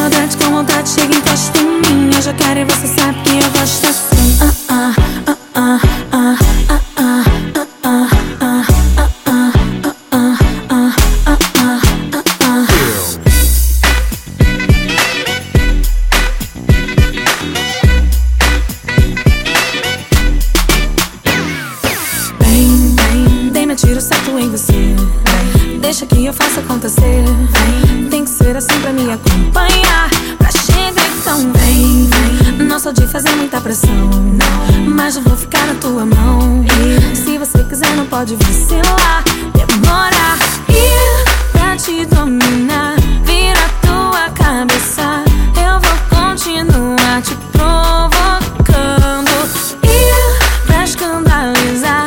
maldade com vontade, chega e encosta em mim. Eu já quero e você sabe que eu gosto assim. Tiro certo em você, deixa que eu faça acontecer. Tem que ser assim pra me acompanhar, pra chegar então vem. Não sou de fazer muita pressão, mas eu vou ficar na tua mão. E se você quiser não pode vacilar, demorar. E pra te dominar, vira a tua cabeça, eu vou continuar te provocando. E pra escandalizar,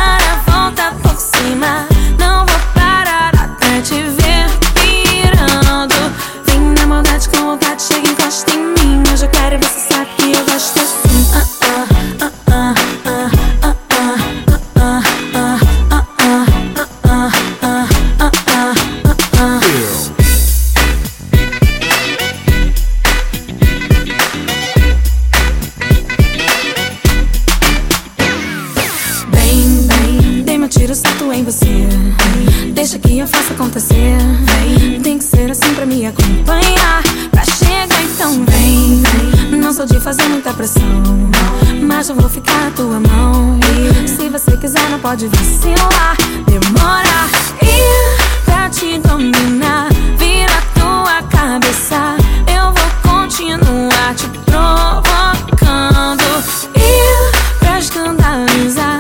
não vou parar até te ver pirando. Vem na maldade com vontade, chega e encosta em mim. Eu já quero e você sabe que eu gosto assim. Tiro certo em você, deixa que eu faça acontecer. Tem que ser assim pra me acompanhar, pra chegar então vem. Não sou de fazer muita pressão, mas eu vou ficar na tua mão. E se você quiser não pode vacilar, demorar. E pra te dominar, vira a tua cabeça, eu vou continuar te provocando. E pra escandalizar,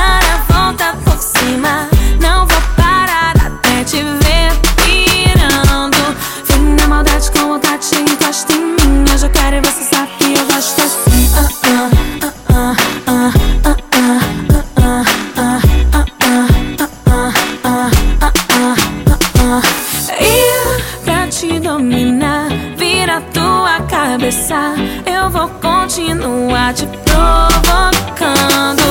não vou parar até te ver pirando. Vem na maldade com vontade, chega e encosta em mim. Eu já quero e você sabe que eu gosto assim. E pra te dominar, vira a tua cabeça, eu vou continuar te provocando.